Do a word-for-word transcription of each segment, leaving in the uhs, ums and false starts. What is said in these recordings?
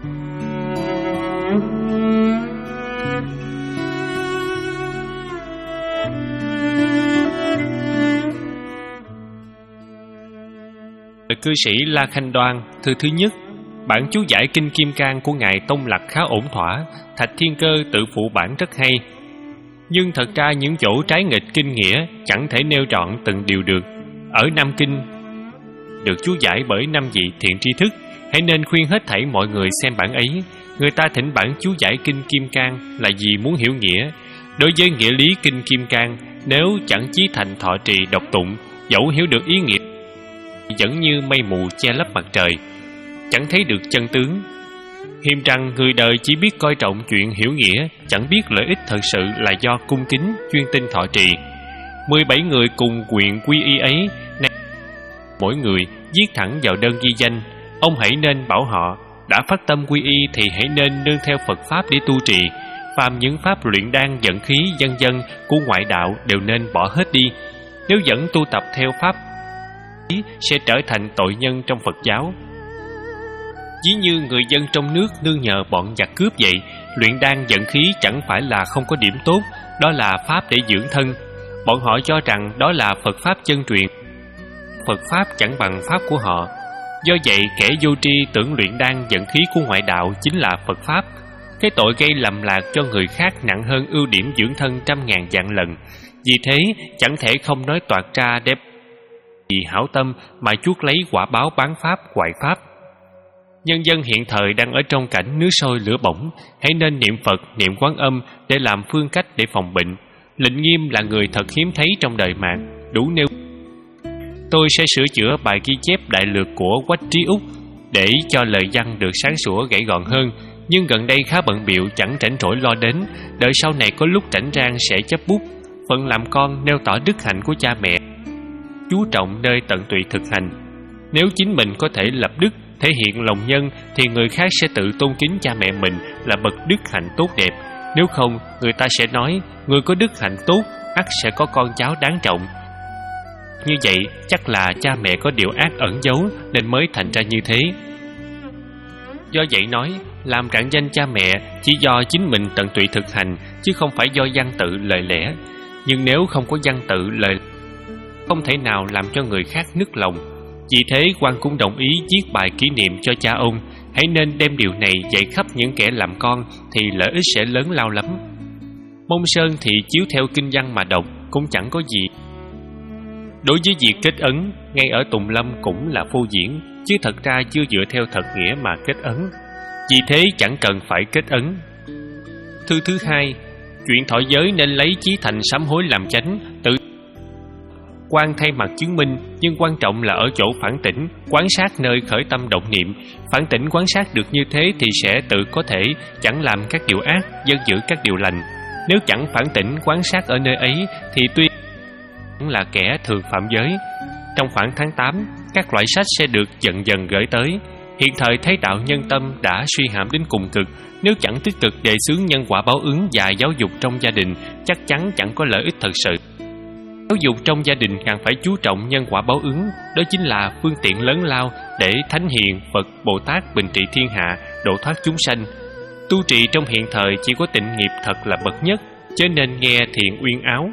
Cư sĩ La Khanh Đoan, thư thứ nhất. Bản chú giải Kinh Kim Cang của Ngài Tông Lạc khá ổn thỏa, Thạch Thiên Cơ tự phụ bản rất hay. Nhưng thật ra những chỗ trái nghịch kinh nghĩa chẳng thể nêu trọn từng điều được. Ở Nam Kinh được chú giải bởi năm vị thiện tri thức, hãy nên khuyên hết thảy mọi người xem bản ấy. Người ta thỉnh bản chú giải Kinh Kim Cang là vì muốn hiểu nghĩa. Đối với nghĩa lý Kinh Kim Cang, nếu chẳng chí thành thọ trì đọc tụng, dẫu hiểu được ý nghĩa, vẫn như mây mù che lấp mặt trời, chẳng thấy được chân tướng. Hiềm rằng người đời chỉ biết coi trọng chuyện hiểu nghĩa, chẳng biết lợi ích thật sự là do cung kính chuyên tinh thọ trì. Mười bảy người cùng nguyện quy y ấy, này mỗi người viết thẳng vào đơn ghi danh. Ông hãy nên bảo họ đã phát tâm quy y thì hãy nên nương theo Phật pháp để tu trì. Phàm những pháp luyện đan dẫn khí vân vân của ngoại đạo đều nên bỏ hết đi. Nếu vẫn tu tập theo pháp sẽ trở thành tội nhân trong Phật giáo. Ví như người dân trong nước nương nhờ bọn giặc cướp vậy, luyện đan dẫn khí chẳng phải là không có điểm tốt, đó là pháp để dưỡng thân. Bọn họ cho rằng đó là Phật pháp chân truyền. Phật pháp chẳng bằng pháp của họ. Do vậy kẻ vô tri tưởng luyện đan dẫn khí của ngoại đạo chính là Phật pháp. Cái tội gây lầm lạc cho người khác nặng hơn ưu điểm dưỡng thân trăm ngàn vạn lần. Vì thế chẳng thể không nói toạc ra đẹp vì hảo tâm mà chuốc lấy quả báo bán pháp hoại pháp. Nhân dân hiện thời đang ở trong cảnh nước sôi lửa bỏng, hãy nên niệm Phật, niệm Quán Âm để làm phương cách để phòng bệnh. Lệnh Nghiêm là người thật hiếm thấy trong đời mạng, đủ nêu. Tôi sẽ sửa chữa bài ghi chép đại lược của Quách Trí Úc để cho lời văn được sáng sủa gãy gọn hơn, nhưng gần đây khá bận bịu chẳng rảnh rỗi lo đến, đợi sau này có lúc rảnh rang sẽ chấp bút. Phận làm con nêu tỏ đức hạnh của cha mẹ, chú trọng nơi tận tụy thực hành. Nếu chính mình có thể lập đức, thể hiện lòng nhân thì người khác sẽ tự tôn kính cha mẹ mình là bậc đức hạnh tốt đẹp. Nếu không, người ta sẽ nói người có đức hạnh tốt ắt sẽ có con cháu đáng trọng. Như vậy chắc là cha mẹ có điều ác ẩn giấu nên mới thành ra như thế. Do vậy nói làm rạng danh cha mẹ chỉ do chính mình tận tụy thực hành, chứ không phải do văn tự lời lẽ. Nhưng nếu không có văn tự lời, không thể nào làm cho người khác nức lòng. Vì thế quan cũng đồng ý viết bài kỷ niệm cho cha ông. Hãy nên đem điều này dạy khắp những kẻ làm con thì lợi ích sẽ lớn lao lắm. Mông Sơn thì chiếu theo kinh văn mà đọc cũng chẳng có gì. Đối với việc kết ấn, ngay ở Tùng Lâm cũng là phô diễn, chứ thật ra chưa dựa theo thật nghĩa mà kết ấn. Vì thế chẳng cần phải kết ấn. Thư thứ hai, chuyện thọ giới nên lấy chí thành sám hối làm chánh, tự quan thay mặt chứng minh, nhưng quan trọng là ở chỗ phản tỉnh, quán sát nơi khởi tâm động niệm. Phản tỉnh quán sát được như thế thì sẽ tự có thể chẳng làm các điều ác, dân giữ các điều lành. Nếu chẳng phản tỉnh quán sát ở nơi ấy thì tuy là kẻ thường phạm giới. Trong khoảng tháng tám, các loại sách sẽ được dần dần gửi tới. Hiện thời thấy đạo nhân tâm đã suy hãm đến cùng cực, nếu chẳng tích cực đề xướng nhân quả báo ứng và giáo dục trong gia đình, chắc chắn chẳng có lợi ích thật sự. Giáo dục trong gia đình càng phải chú trọng nhân quả báo ứng, đó chính là phương tiện lớn lao để Thánh Hiền, Phật, Bồ Tát bình trị thiên hạ, độ thoát chúng sanh. Tu trì trong hiện thời chỉ có tịnh nghiệp thật là bậc nhất, chớ nên nghe thiện uyên áo,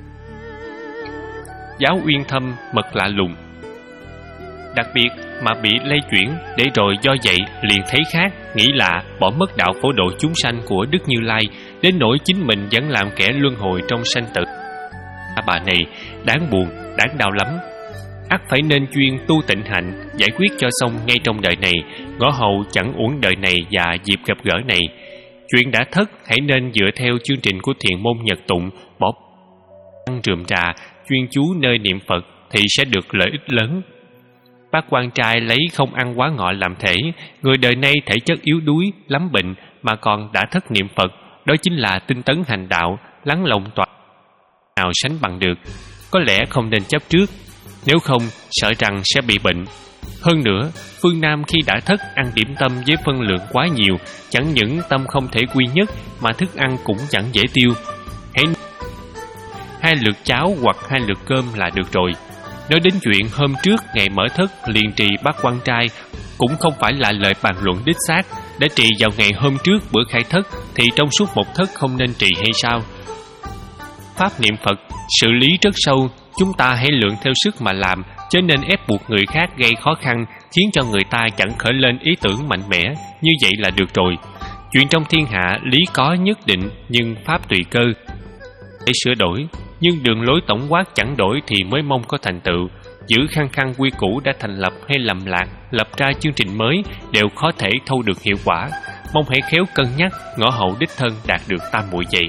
giáo uyên thâm, mật lạ lùng. Đặc biệt mà bị lây chuyển, để rồi do vậy liền thấy khác, nghĩ lạ, bỏ mất đạo phổ độ chúng sanh của Đức Như Lai, đến nỗi chính mình vẫn làm kẻ luân hồi trong sanh tử. Bà này đáng buồn, đáng đau lắm. Ắt phải nên chuyên tu tịnh hạnh, giải quyết cho xong ngay trong đời này, ngõ hầu chẳng uổng đời này và dịp gặp gỡ này. Chuyện đã thất hãy nên dựa theo chương trình của thiền môn nhật tụng, bỏ ăn rườm rà, chuyên chú nơi niệm Phật thì sẽ được lợi ích lớn. Bác quan trai lấy không ăn quá ngọ làm thể, người đời nay thể chất yếu đuối, lắm bệnh mà còn đã thất niệm Phật, đó chính là tinh tấn hành đạo, lắng lòng toàn nào sánh bằng được. Có lẽ không nên chấp trước, nếu không sợ rằng sẽ bị bệnh. Hơn nữa, phương Nam khi đã thất ăn điểm tâm với phân lượng quá nhiều, chẳng những tâm không thể quy nhất mà thức ăn cũng chẳng dễ tiêu. Hãy hai lượt cháo hoặc hai lượt cơm là được rồi. Nói đến chuyện hôm trước ngày mở thất liền trì bát quan trai, cũng không phải là lời bàn luận đích xác. Đã trì vào ngày hôm trước bữa khai thất thì trong suốt một thất không nên trì hay sao? Pháp niệm Phật xử lý rất sâu, chúng ta hãy lượng theo sức mà làm, chớ nên ép buộc người khác gây khó khăn, khiến cho người ta chẳng khởi lên ý tưởng mạnh mẽ. Như vậy là được rồi. Chuyện trong thiên hạ lý có nhất định, nhưng pháp tùy cơ. Để sửa đổi, nhưng đường lối tổng quát chẳng đổi thì mới mong có thành tựu. Giữ khăng khăng quy củ đã thành lập hay lầm lạc, lập ra chương trình mới đều khó thể thâu được hiệu quả. Mong hãy khéo cân nhắc, ngõ hậu đích thân đạt được tam muội vậy.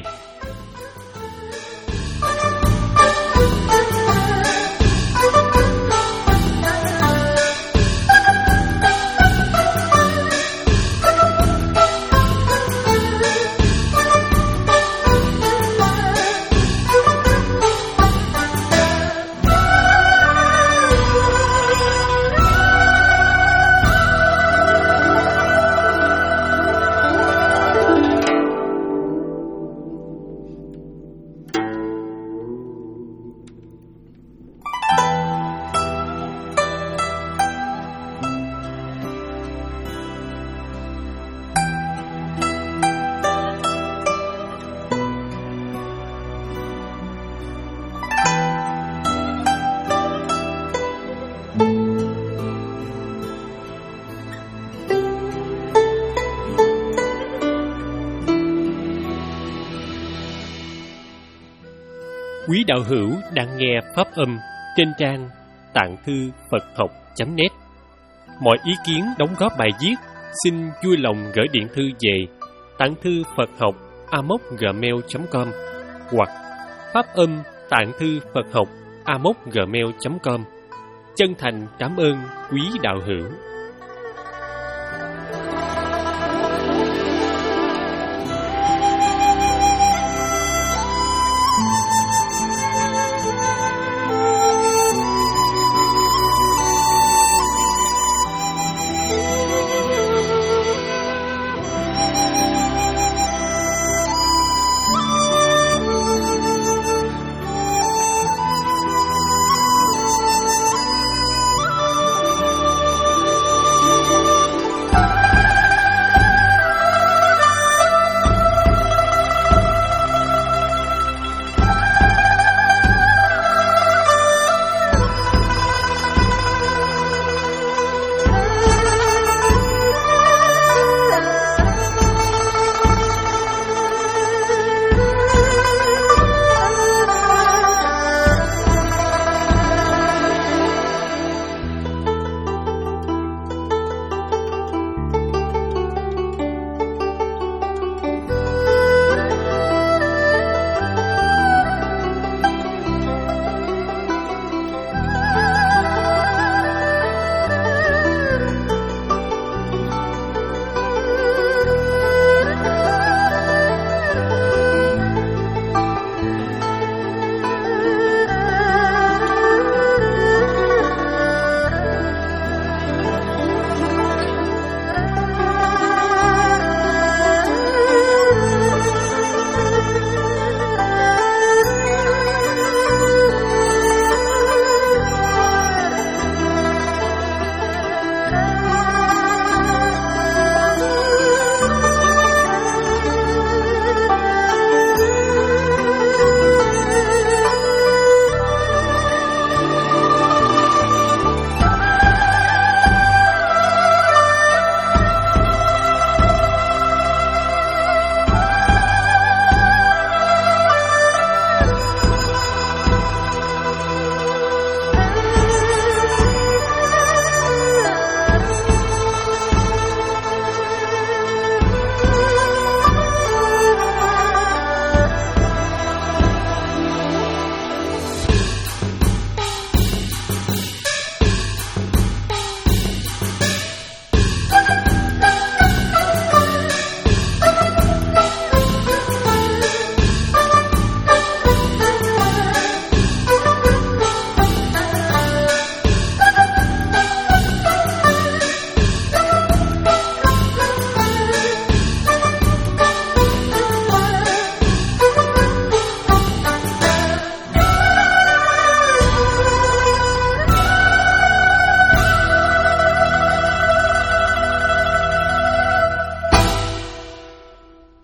Quý đạo hữu đang nghe pháp âm trên trang tạng thư Phật học chấm net. Mọi ý kiến đóng góp bài viết xin vui lòng gửi điện thư về tạng thư Phật học a mốc gmail chấm com hoặc pháp âm tạng thư Phật học a mốc gmail chấm com. Chân thành cảm ơn quý đạo hữu.